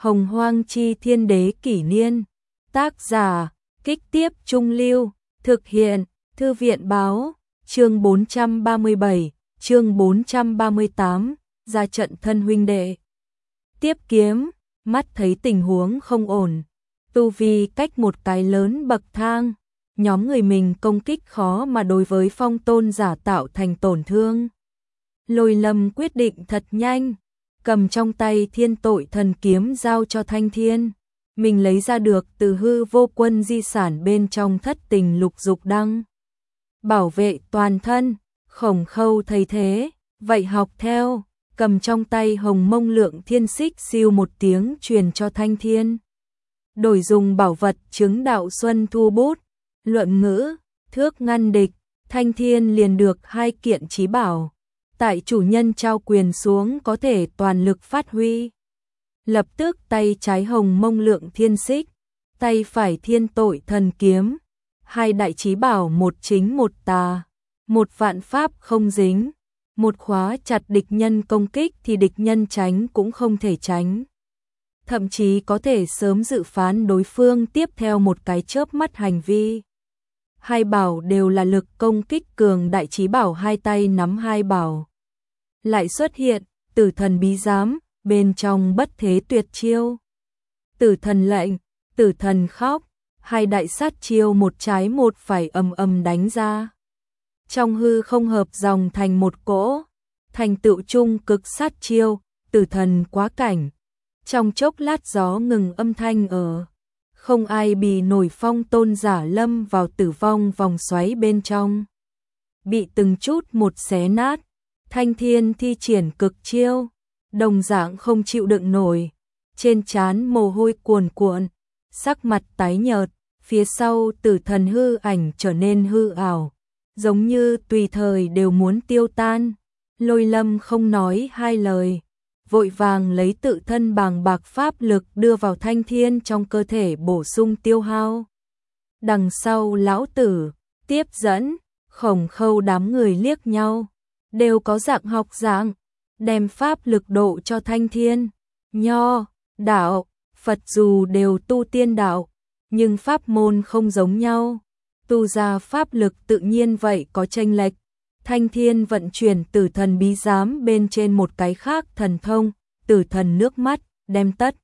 Hồng Hoang Chi Thiên Đế Kỷ Niên. Tác giả, Kích Tiếp Trung Lưu. Thực hiện, Thư viện Báo. Chương 437, chương 438, ra trận thân huynh đệ. Tiếp kiếm, mắt thấy tình huống không ổn. Tu vi cách một cái lớn bậc thang. Nhóm người mình công kích khó mà đối với Phong Tôn giả tạo thành tổn thương. Lôi Lâm quyết định thật nhanh, cầm trong tay Thiên Tội Thần Kiếm giao cho Thanh Thiên. Mình lấy ra được từ Hư Vô Quân di sản bên trong Thất Tình Lục Dục Đăng. Bảo vệ toàn thân, Khổng Khâu thấy thế, vậy học theo, cầm trong tay Hồng Mông Lượng Thiên Xích siêu một tiếng truyền cho Thanh Thiên. Đổi dùng bảo vật chứng đạo Xuân Thu Bút, luận ngữ, thước ngăn địch, Thanh Thiên liền được 2 kiện chí bảo. Tại chủ nhân trao quyền xuống có thể toàn lực phát huy. Lập tức tay trái Hồng Mông Lượng Thiên Xích, tay phải Thiên Tội Thần Kiếm, 2 đại chí bảo, một chính một tà, một vạn pháp không dính, một khóa chặt địch nhân công kích thì địch nhân tránh cũng không thể tránh. Thậm chí có thể sớm dự phán đối phương tiếp theo một cái chớp mắt hành vi. 2 bảo đều là lực công kích cường đại chí bảo, 2 tay nắm 2 bảo. Lại xuất hiện Tử Thần Bí Giám, bên trong bất thế tuyệt chiêu. Tử Thần Lệnh, Tử Thần Khóc, 2 đại sát chiêu một trái một phải ầm ầm đánh ra. Trong hư không hợp dòng thành một cỗ, thành tựu chung cực sát chiêu, Tử Thần Quá Cảnh. Trong chốc lát gió ngừng âm thanh ở. Không ai bì nổi Phong Tôn giả lâm vào tử vong vòng xoáy bên trong. Bị từng chút một xé nát, Thanh Thiên thi triển cực chiêu, đồng dạng không chịu đựng nổi. Trên trán mồ hôi cuồn cuộn, sắc mặt tái nhợt, phía sau Tử Thần hư ảnh trở nên hư ảo, giống như tùy thời đều muốn tiêu tan. Lôi Lâm không nói 2 lời, vội vàng lấy tự thân bàng bạc pháp lực đưa vào Thanh Thiên trong cơ thể bổ sung tiêu hao. Đằng sau lão tử, tiếp dẫn, Khổng Khâu đám người liếc nhau, đều có dạng học dạng, đem pháp lực độ cho Thanh Thiên. Nho, đạo, Phật dù đều tu tiên đạo, nhưng pháp môn không giống nhau, tu ra pháp lực tự nhiên vậy có chênh lệch. Thanh Thiên vận chuyển Tử Thần Bí Giám bên trên một cái khác thần thông, Tử Thần Nước Mắt, đem tất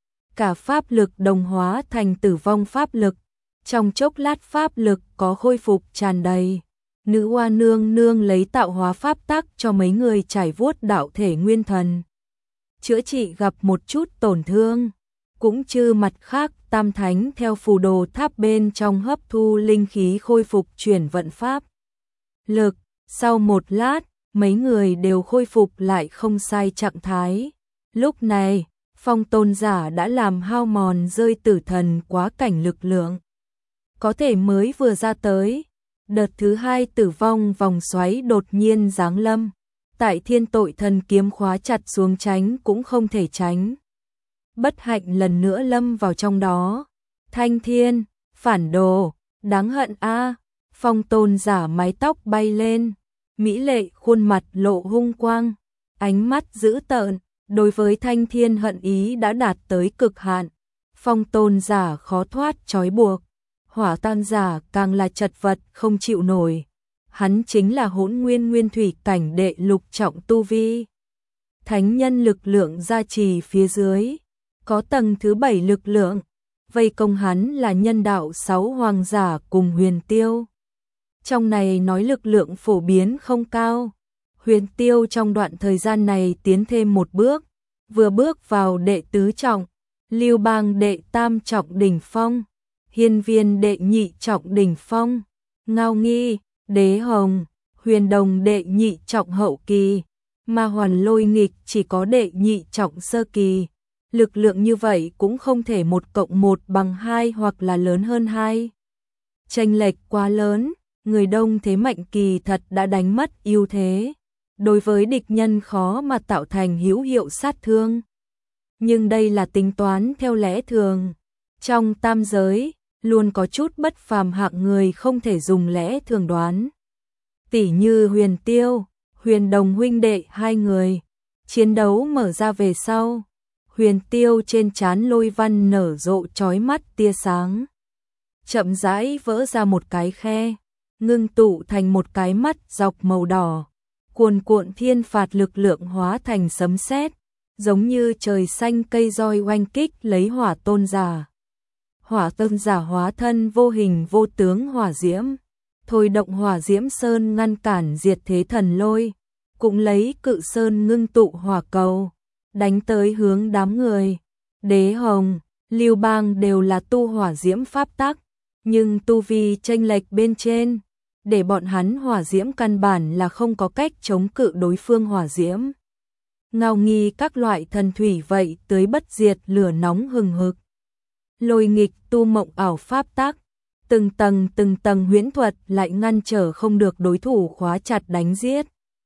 cả pháp lực đồng hóa thành tử vong pháp lực. Trong chốc lát pháp lực có khôi phục tràn đầy. Nữ Hoa nương nương lấy tạo hóa pháp tắc cho mấy người trải vuốt đạo thể nguyên thần, chữa trị gặp một chút tổn thương. Cũng chư mặt khác Tam Thánh theo phù đồ tháp bên trong hấp thu linh khí khôi phục chuyển vận pháp lực. Sau một lát, mấy người đều khôi phục lại không sai trạng thái. Lúc này, Phong Tôn giả đã làm hao mòn rơi Tử Thần Quá Cảnh lực lượng. Có thể mới vừa ra tới, đợt thứ 2 tử vong vòng xoáy đột nhiên giáng lâm. Tại Thiên Tội Thần Kiếm khóa chặt xuống tránh cũng không thể tránh. Bất hạnh lần nữa lâm vào trong đó. Thanh Thiên, phản đồ, đáng hận a. Phong Tôn giả mái tóc bay lên, mỹ lệ khuôn mặt lộ hung quang, ánh mắt dữ tợn, đối với Thanh Thiên hận ý đã đạt tới cực hạn. Phong Tôn giả khó thoát trói buộc, Hỏa Tan giả càng là chật vật không chịu nổi. Hắn chính là Hỗn Nguyên Nguyên Thủy cảnh đệ lục trọng tu vi. Thánh nhân lực lượng gia trì phía dưới, có tầng thứ 7 lực lượng, vây công hắn là nhân đạo 6 hoàng giả cùng Huyền Tiêu. Trong này nói lực lượng phổ biến không cao. Huyền Tiêu trong đoạn thời gian này tiến thêm một bước, vừa bước vào đệ tứ trọng, Lưu Bang đệ tam trọng đỉnh phong, Hiên Viên đệ nhị trọng đỉnh phong, Ngao Nghi, Đế Hồng, Huyền Đồng đệ nhị trọng hậu kỳ, mà Hoàn Lôi Nghịch chỉ có đệ nhị trọng sơ kỳ. Lực lượng như vậy cũng không thể 1 cộng 1 bằng 2 hoặc là lớn hơn 2. Chênh lệch quá lớn, người đông thế mạnh kỳ thật đã đánh mất ưu thế. Đối với địch nhân khó mà tạo thành hữu hiệu sát thương. Nhưng đây là tính toán theo lẽ thường. Trong tam giới, luôn có chút bất phàm hạng người không thể dùng lẽ thường đoán. Tỉ như Huyền Tiêu, Huyền Đồng huynh đệ 2 người. Chiến đấu mở ra về sau, Huyền tiêu trên trán lôi văn nở rộ chói mắt tia sáng. Chậm rãi vỡ ra một cái khe, ngưng tụ thành một cái mắt dọc màu đỏ. Cuồn cuộn thiên phạt lực lượng hóa thành sấm sét, giống như trời xanh cây roi oanh kích lấy hỏa tôn giả. Hỏa tôn giả hóa thân vô hình vô tướng hỏa diễm, thôi động hỏa diễm sơn ngăn cản diệt thế thần lôi, cũng lấy cự sơn ngưng tụ hỏa cầu, đánh tới hướng đám người. Đế Hồng, Lưu Bang đều là tu hỏa diễm pháp tắc, nhưng tu vi chênh lệch bên trên, để bọn hắn hỏa diễm căn bản là không có cách chống cự đối phương hỏa diễm. Ngao Nghi các loại thần thủy vậy tới bất diệt lửa nóng hừng hực. Lôi nghịch tu mộng ảo pháp tắc, từng tầng huyễn thuật lại ngăn trở không được đối thủ khóa chặt đánh giết.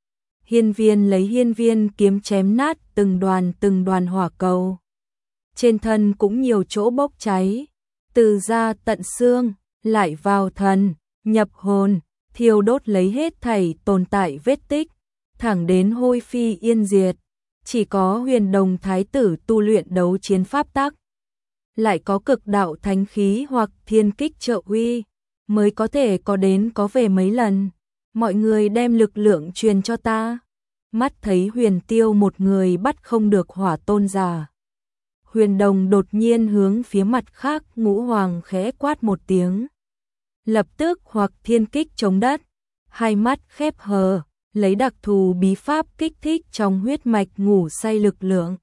Hiên Viên lấy hiên viên kiếm chém nát từng đoàn hỏa cầu. Trên thân cũng nhiều chỗ bốc cháy, từ da tận xương, lại vào thần, nhập hồn, thiêu đốt lấy hết thảy tồn tại vết tích, thẳng đến hôi phi yên diệt. Chỉ có Huyền Đồng thái tử tu luyện đấu chiến pháp tắc, lại có cực đạo thánh khí hoặc thiên kích trợ uy, mới có thể có đến có về mấy lần. Mọi người đem lực lượng truyền cho ta. Mắt thấy Huyền Tiêu một người bắt không được hỏa tôn giả, Huyền Đồng đột nhiên hướng phía mặt khác Ngũ Hoàng khẽ quát một tiếng. Lập tức hoặc thiên kích chống đất, hai mắt khép hờ, lấy đặc thù bí pháp kích thích trong huyết mạch ngủ say lực lượng.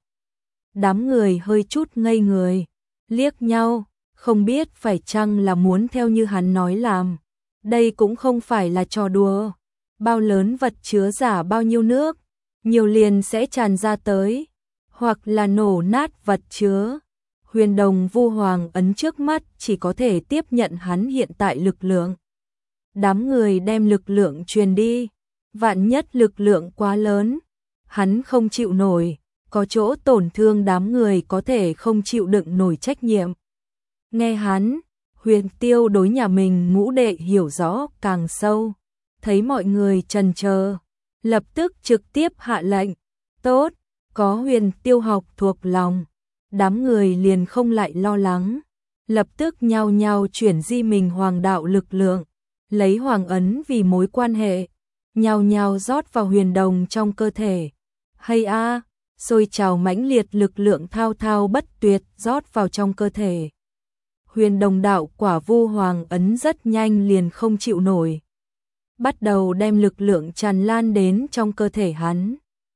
Đám người hơi chút ngây người, liếc nhau, không biết phải chăng là muốn theo như hắn nói làm. Đây cũng không phải là trò đùa. Bao lớn vật chứa giả bao nhiêu nước, nhiều liền sẽ tràn ra tới, hoặc là nổ nát vật chứa. Huyền Đồng Vu Hoàng ấn trước mắt chỉ có thể tiếp nhận hắn hiện tại lực lượng. Đám người đem lực lượng truyền đi, vạn nhất lực lượng quá lớn, hắn không chịu nổi, có chỗ tổn thương đám người có thể không chịu đựng nổi trách nhiệm. Nghe hắn, Huyền Tiêu đối nhà mình ngũ đệ hiểu rõ càng sâu, thấy mọi người chần chờ, lập tức trực tiếp hạ lệnh. Tốt, có Huyền Tiêu học thuộc lòng, đám người liền không lại lo lắng, lập tức nhao nhao chuyển di mình hoàng đạo lực lượng, lấy hoàng ấn vì mối quan hệ, nhao nhao rót vào Huyền Đồng trong cơ thể. Hay a, sôi trào mãnh liệt lực lượng thao thao bất tuyệt rót vào trong cơ thể. Huyền Đồng đạo quả Vu Hoàng ấn rất nhanh liền không chịu nổi, bắt đầu đem lực lượng tràn lan đến trong cơ thể hắn.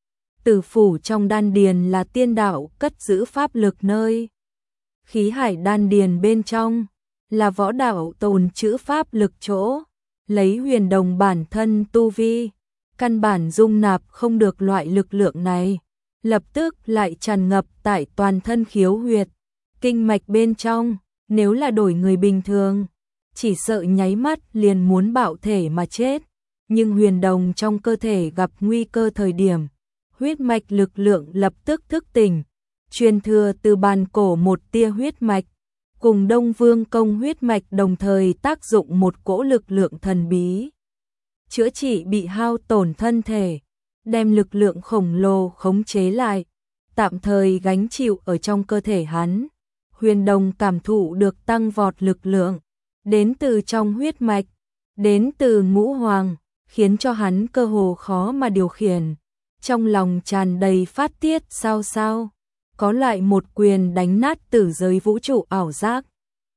Tử phủ trong đan điền là tiên đạo cất giữ pháp lực nơi. Khí hải đan điền bên trong là võ đạo tồn trữ pháp lực chỗ. Lấy Huyền Đồng bản thân tu vi, căn bản dung nạp không được loại lực lượng này, lập tức lại tràn ngập tại toàn thân khiếu huyệt, kinh mạch bên trong. Nếu là đổi người bình thường, chỉ sợ nháy mắt liền muốn bạo thể mà chết. Nhưng Huyền Đồng trong cơ thể gặp nguy cơ thời điểm, huyết mạch lực lượng lập tức thức tỉnh, truyền thừa từ bàn cổ một tia huyết mạch, cùng Đông Vương công huyết mạch đồng thời tác dụng một cỗ lực lượng thần bí, chữa trị bị hao tổn thân thể, đem lực lượng khổng lồ khống chế lại, tạm thời gánh chịu ở trong cơ thể hắn. Huyền Đồng cảm thụ được tăng vọt lực lượng, đến từ trong huyết mạch, đến từ Ngũ Hoàng, khiến cho hắn cơ hồ khó mà điều khiển. Trong lòng tràn đầy phát tiết sao, có lại một quyền đánh nát tử giới vũ trụ ảo giác.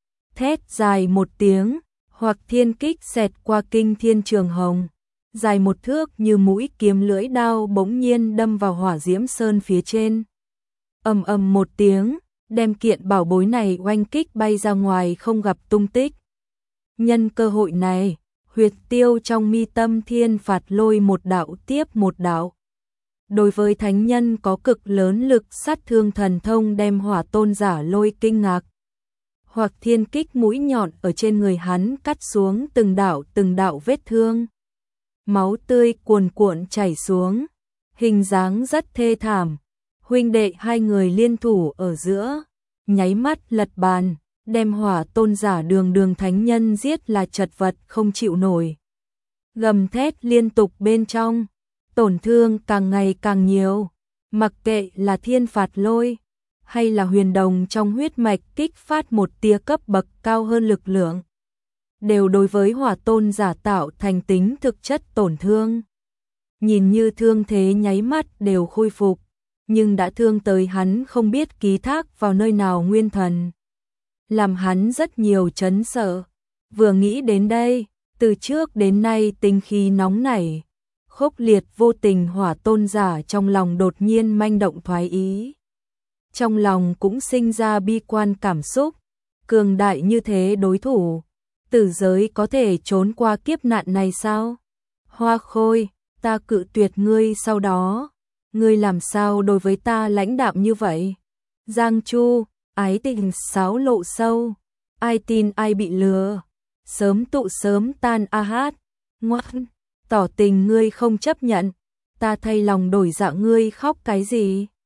Thét dài một tiếng, hoặc thiên kích xẹt qua kinh thiên trường hồng, dài một thước như mũi kiếm lưỡi đao bỗng nhiên đâm vào hỏa diễm sơn phía trên. Ầm ầm một tiếng, đem kiện bảo bối này oanh kích bay ra ngoài không gặp tung tích. Nhân cơ hội này, Huyệt Tiêu trong mi tâm thiên phạt lôi một đạo tiếp một đạo. Đối với thánh nhân có cực lớn lực sát thương thần thông đem hỏa tôn giả lôi kinh ngạc. Hoặc thiên kích mũi nhọn ở trên người hắn cắt xuống từng đạo vết thương. Máu tươi cuồn cuộn chảy xuống, hình dáng rất thê thảm. Huynh đệ hai người liên thủ ở giữa, nháy mắt lật bàn, đem hỏa tôn giả đường thánh nhân giết là chật vật không chịu nổi. Gầm thét liên tục bên trong, tổn thương càng ngày càng nhiều, mặc kệ là thiên phạt lôi, hay là huyền đồng trong huyết mạch kích phát một tia cấp bậc cao hơn lực lượng, đều đối với hỏa tôn giả tạo thành tính thực chất tổn thương. Nhìn như thương thế nháy mắt đều khôi phục, nhưng đã thương tới hắn không biết ký thác vào nơi nào nguyên thần, làm hắn rất nhiều chấn sợ. Vừa nghĩ đến đây, từ trước đến nay tinh khí nóng nảy, khốc liệt vô tình hỏa tôn giả trong lòng đột nhiên manh động thoái ý. Trong lòng cũng sinh ra bi quan cảm xúc, cường đại như thế đối thủ, tử giới có thể trốn qua kiếp nạn này sao? Hoa Khôi, ta cự tuyệt ngươi sau đó, ngươi làm sao đối với ta lãnh đạm như vậy? Giang Chu, ái tình sáo lộ sâu, ai tin ai bị lừa, sớm tụ sớm tan a hát, ngoan, tỏ tình ngươi không chấp nhận, ta thay lòng đổi dạ ngươi khóc cái gì?